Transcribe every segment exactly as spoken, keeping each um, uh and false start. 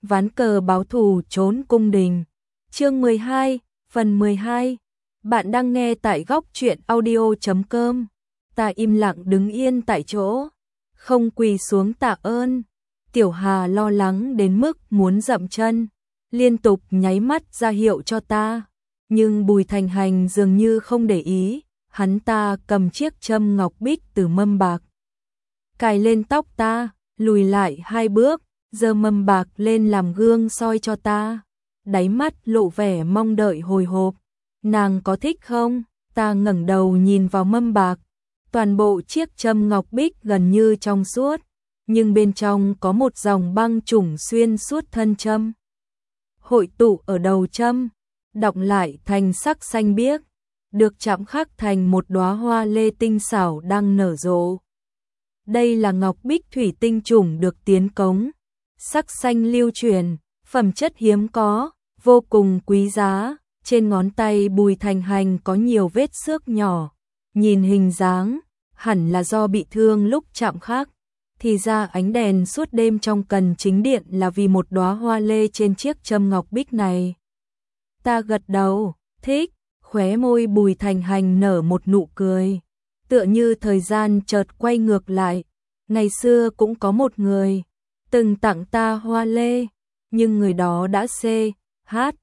ván cờ báo thù trốn cung đình. Chương mười hai, phần mười hai. Bạn đang nghe tại góc truyện audio chấm com. Ta im lặng đứng yên tại chỗ, không quỳ xuống tạ ơn. Tiểu Hà lo lắng đến mức muốn dậm chân, liên tục nháy mắt ra hiệu cho ta, nhưng Bùi Thành Hành dường như không để ý. Hắn ta cầm chiếc châm ngọc bích từ mâm bạc, cài lên tóc ta, lùi lại hai bước, giơ mâm bạc lên làm gương soi cho ta, đáy mắt lộ vẻ mong đợi hồi hộp. Nàng có thích không? Ta ngẩng đầu nhìn vào mâm bạc, toàn bộ chiếc châm ngọc bích gần như trong suốt, nhưng bên trong có một dòng băng trùng xuyên suốt thân châm, hội tụ ở đầu châm, đọng lại thành sắc xanh biếc, được chạm khắc thành một đóa hoa lê tinh xảo đang nở rộ. Đây là ngọc bích thủy tinh trùng được tiến cống, sắc xanh lưu truyền, phẩm chất hiếm có, vô cùng quý giá. Trên ngón tay Bùi Thành Hành có nhiều vết xước nhỏ, nhìn hình dáng hẳn là do bị thương lúc chạm khắc. Thì ra ánh đèn suốt đêm trong cần chính điện là vì một đóa hoa lê trên chiếc châm ngọc bích này. Ta gật đầu, thích. Khóe môi Bùi Thành Hành nở một nụ cười, tựa như thời gian chợt quay ngược lại. Ngày xưa cũng có một người từng tặng ta hoa lê, nhưng người đó đã xê hát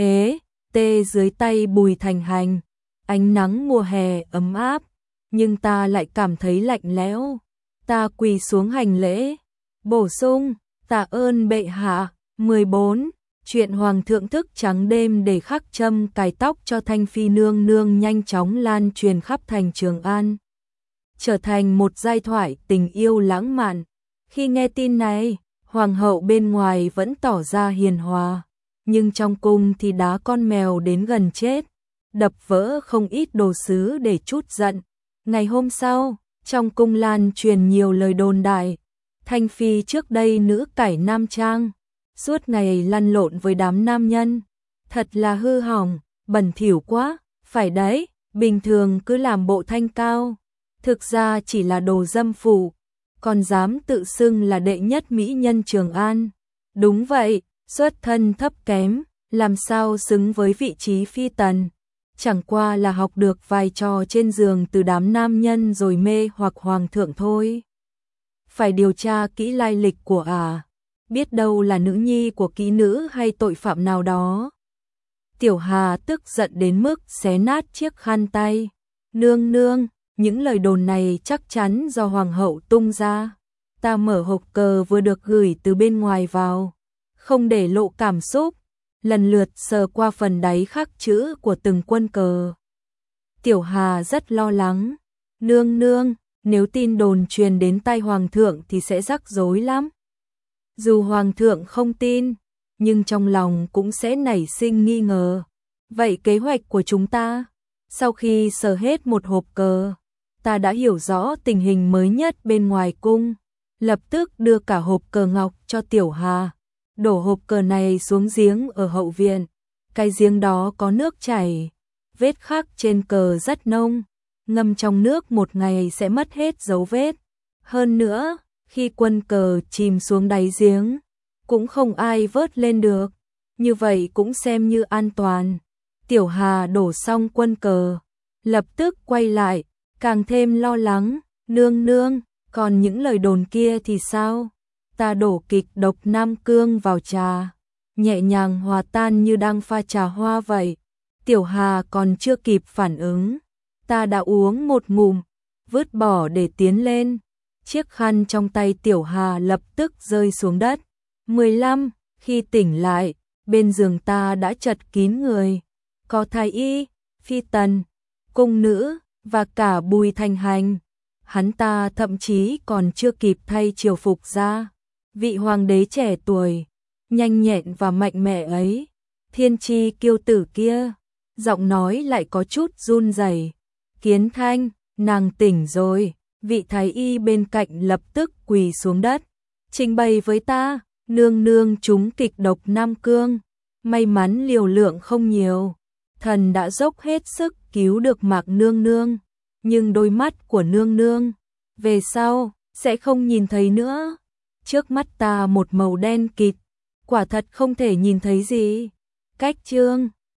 ế tê dưới tay Bùi Thành Hành. Ánh nắng mùa hè ấm áp, nhưng ta lại cảm thấy lạnh lẽo. Ta quỳ xuống hành lễ, bổ sung, tạ ơn bệ hạ. mười bốn. Chuyện hoàng thượng thức trắng đêm để khắc châm cài tóc cho Thanh Phi nương nương nhanh chóng lan truyền khắp thành Trường An, trở thành một giai thoại tình yêu lãng mạn. Khi nghe tin này, hoàng hậu bên ngoài vẫn tỏ ra hiền hòa, nhưng trong cung thì đá con mèo đến gần chết, đập vỡ không ít đồ sứ để trút giận. Ngày hôm sau, trong cung lan truyền nhiều lời đồn đại, Thanh Phi trước đây nữ cải nam trang, suốt ngày lăn lộn với đám nam nhân, thật là hư hỏng, bẩn thỉu quá. Phải đấy, bình thường cứ làm bộ thanh cao, thực ra chỉ là đồ dâm phụ, còn dám tự xưng là đệ nhất mỹ nhân Trường An. Đúng vậy, xuất thân thấp kém, làm sao xứng với vị trí phi tần, chẳng qua là học được vài trò trên giường từ đám nam nhân rồi mê hoặc hoàng thượng thôi. Phải điều tra kỹ lai lịch của ả, à, biết đâu là nữ nhi của kỹ nữ hay tội phạm nào đó. Tiểu Hà tức giận đến mức xé nát chiếc khăn tay. Nương nương, những lời đồn này chắc chắn do hoàng hậu tung ra. Ta mở hộp cờ vừa được gửi từ bên ngoài vào, không để lộ cảm xúc, lần lượt sờ qua phần đáy khắc chữ của từng quân cờ. Tiểu Hà rất lo lắng. Nương nương, nếu tin đồn truyền đến tai hoàng thượng thì sẽ rắc rối lắm. Dù hoàng thượng không tin, nhưng trong lòng cũng sẽ nảy sinh nghi ngờ. Vậy kế hoạch của chúng ta? Sau khi sờ hết một hộp cờ, ta đã hiểu rõ tình hình mới nhất bên ngoài cung, lập tức đưa cả hộp cờ ngọc cho Tiểu Hà, đổ hộp cờ này xuống giếng ở hậu viện. Cái giếng đó có nước chảy, vết khắc trên cờ rất nông, ngâm trong nước một ngày sẽ mất hết dấu vết. Hơn nữa, khi quân cờ chìm xuống đáy giếng, cũng không ai vớt lên được, như vậy cũng xem như an toàn. Tiểu Hà đổ xong quân cờ, lập tức quay lại, càng thêm lo lắng. Nương nương, còn những lời đồn kia thì sao? Ta đổ kịch độc Nam Cương vào trà, nhẹ nhàng hòa tan như đang pha trà hoa vậy. Tiểu Hà còn chưa kịp phản ứng, ta đã uống một ngụm, vứt bỏ để tiến lên. Chiếc khăn trong tay Tiểu Hà lập tức rơi xuống đất. mười lăm. Khi tỉnh lại, bên giường ta đã chật kín người, có thái y, phi tần, cung nữ và cả Bùi Thành Hành. Hắn ta thậm chí còn chưa kịp thay triều phục ra. Vị hoàng đế trẻ tuổi, nhanh nhẹn và mạnh mẽ ấy, thiên chi kiêu tử kia, giọng nói lại có chút run rẩy. Kiến Thanh, nàng tỉnh rồi. Vị thái y bên cạnh lập tức quỳ xuống đất, trình bày với ta. Nương nương trúng kịch độc Nam Cương, may mắn liều lượng không nhiều, thần đã dốc hết sức cứu được Mạc nương nương, nhưng đôi mắt của nương nương về sau sẽ không nhìn thấy nữa. Trước mắt ta một màu đen kịt, quả thật không thể nhìn thấy gì. Cách chương